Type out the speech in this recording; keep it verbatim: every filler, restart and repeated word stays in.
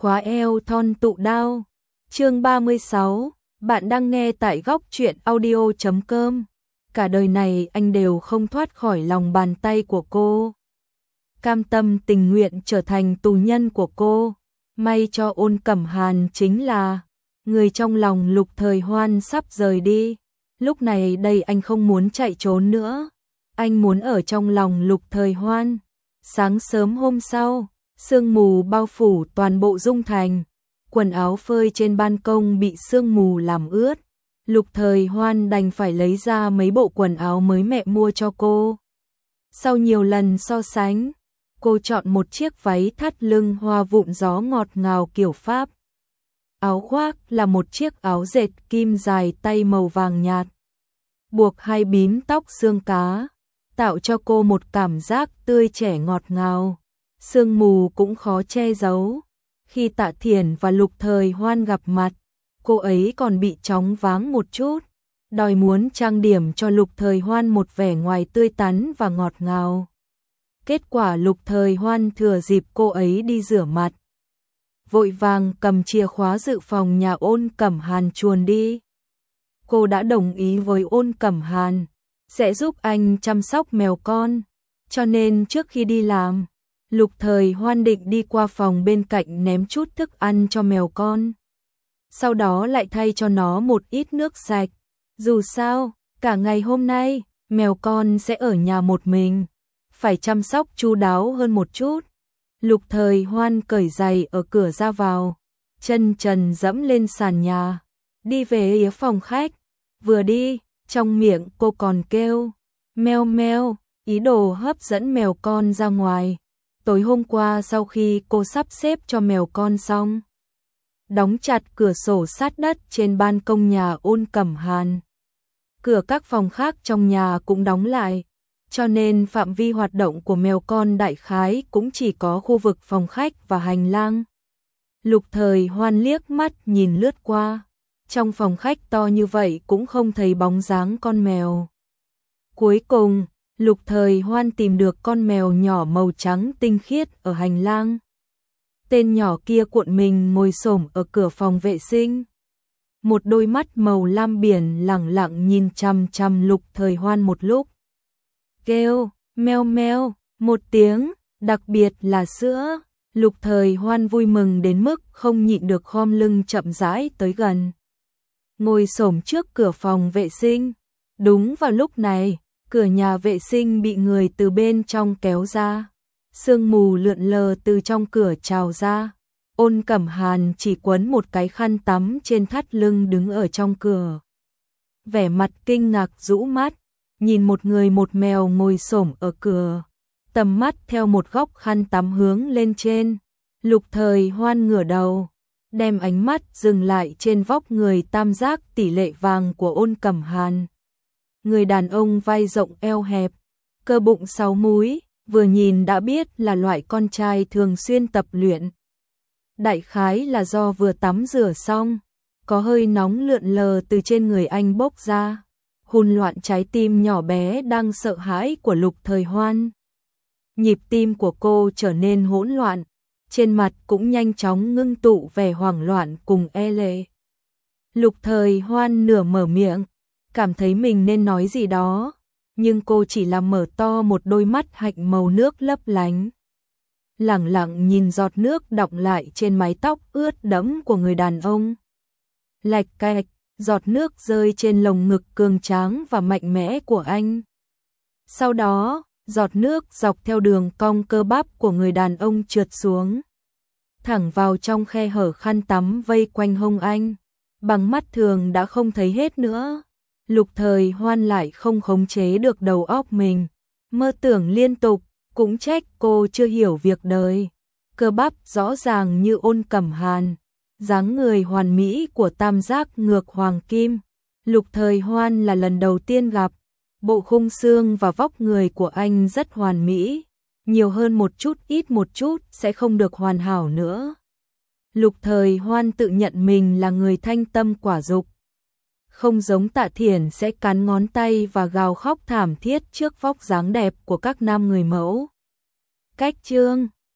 khóa eo thon tụ đao. Chương ba mươi sáu, bạn đang nghe tại góc truyện audio chấm com. Cả đời này anh đều không thoát khỏi lòng bàn tay của cô. Cam tâm tình nguyện trở thành tù nhân của cô. May cho Ôn Cẩm Hàn chính là người trong lòng Lục Thời Hoan sắp rời đi. Lúc này đây anh không muốn chạy trốn nữa. Anh muốn ở trong lòng Lục Thời Hoan. Sáng sớm hôm sau, sương mù bao phủ toàn bộ Dung Thành. Quần áo phơi trên ban công bị sương mù làm ướt. Lục Thời Hoan đành phải lấy ra mấy bộ quần áo mới mẹ mua cho cô. Sau nhiều lần so sánh, cô chọn một chiếc váy thắt lưng hoa vụn gió ngọt ngào kiểu Pháp. Áo khoác là một chiếc áo dệt kim dài tay màu vàng nhạt. Buộc hai bím tóc xương cá, tạo cho cô một cảm giác tươi trẻ ngọt ngào. Sương mù cũng khó che giấu. Khi Tạ Thiển và Lục Thời Hoan gặp mặt, cô ấy còn bị chóng váng một chút, đòi muốn trang điểm cho Lục Thời Hoan một vẻ ngoài tươi tắn và ngọt ngào. Kết quả Lục Thời Hoan thừa dịp cô ấy đi rửa mặt, vội vàng cầm chìa khóa dự phòng nhà Ôn Cẩm Hàn chuồn đi. Cô đã đồng ý với Ôn Cẩm Hàn sẽ giúp anh chăm sóc mèo con, cho nên trước khi đi làm, Lục Thời Hoan định đi qua phòng bên cạnh ném chút thức ăn cho mèo con. Sau đó lại thay cho nó một ít nước sạch. Dù sao, cả ngày hôm nay, mèo con sẽ ở nhà một mình, phải chăm sóc chu đáo hơn một chút. Lục Thời Hoan cởi giày ở cửa ra vào, chân trần dẫm lên sàn nhà, đi về phía phòng khách. Vừa đi, trong miệng cô còn kêu meo meo, ý đồ hấp dẫn mèo con ra ngoài. Tối hôm qua sau khi cô sắp xếp cho mèo con xong, đóng chặt cửa sổ sát đất trên ban công nhà Ôn Cẩm Hàn. Cửa các phòng khác trong nhà cũng đóng lại, cho nên phạm vi hoạt động của mèo con đại khái cũng chỉ có khu vực phòng khách và hành lang. Lục Thời Hoan liếc mắt nhìn lướt qua, trong phòng khách to như vậy cũng không thấy bóng dáng con mèo. Cuối cùng, Lục Thời Hoan tìm được con mèo nhỏ màu trắng tinh khiết ở hành lang. Tên nhỏ kia cuộn mình ngồi xổm ở cửa phòng vệ sinh. Một đôi mắt màu lam biển lẳng lặng nhìn chằm chằm Lục Thời Hoan một lúc. Kêu, meo meo, một tiếng, đặc biệt là sữa. Lục Thời Hoan vui mừng đến mức không nhịn được khom lưng chậm rãi tới gần. Ngồi xổm trước cửa phòng vệ sinh. Đúng vào lúc này, cửa nhà vệ sinh bị người từ bên trong kéo ra. Sương mù lượn lờ từ trong cửa trào ra. Ôn Cẩm Hàn chỉ quấn một cái khăn tắm trên thắt lưng đứng ở trong cửa. Vẻ mặt kinh ngạc rũ mắt, nhìn một người một mèo ngồi xổm ở cửa. Tầm mắt theo một góc khăn tắm hướng lên trên. Lục Thời Hoan ngửa đầu, đem ánh mắt dừng lại trên vóc người tam giác tỷ lệ vàng của Ôn Cẩm Hàn. Người đàn ông vai rộng eo hẹp, cơ bụng sáu múi, vừa nhìn đã biết là loại con trai thường xuyên tập luyện. Đại khái là do vừa tắm rửa xong, có hơi nóng lượn lờ từ trên người anh bốc ra, hùn loạn trái tim nhỏ bé đang sợ hãi của Lục Thời Hoan. Nhịp tim của cô trở nên hỗn loạn, trên mặt cũng nhanh chóng ngưng tụ vẻ hoảng loạn cùng e lệ. Lục Thời Hoan nửa mở miệng, cảm thấy mình nên nói gì đó, nhưng cô chỉ là mở to một đôi mắt hạnh màu nước lấp lánh. Lẳng lặng nhìn giọt nước đọng lại trên mái tóc ướt đẫm của người đàn ông. Lạch cạch, giọt nước rơi trên lồng ngực cường tráng và mạnh mẽ của anh. Sau đó, giọt nước dọc theo đường cong cơ bắp của người đàn ông trượt xuống, thẳng vào trong khe hở khăn tắm vây quanh hông anh. Bằng mắt thường đã không thấy hết nữa. Lục Thời Hoan lại không khống chế được đầu óc mình, mơ tưởng liên tục, cũng trách cô chưa hiểu việc đời. Cơ bắp rõ ràng như Ôn Cẩm Hàn, dáng người hoàn mỹ của tam giác ngược hoàng kim. Lục Thời Hoan là lần đầu tiên gặp, bộ khung xương và vóc người của anh rất hoàn mỹ, nhiều hơn một chút ít một chút sẽ không được hoàn hảo nữa. Lục Thời Hoan tự nhận mình là người thanh tâm quả dục, không giống Tạ Thiển sẽ cắn ngón tay và gào khóc thảm thiết trước vóc dáng đẹp của các nam người mẫu. Cách chương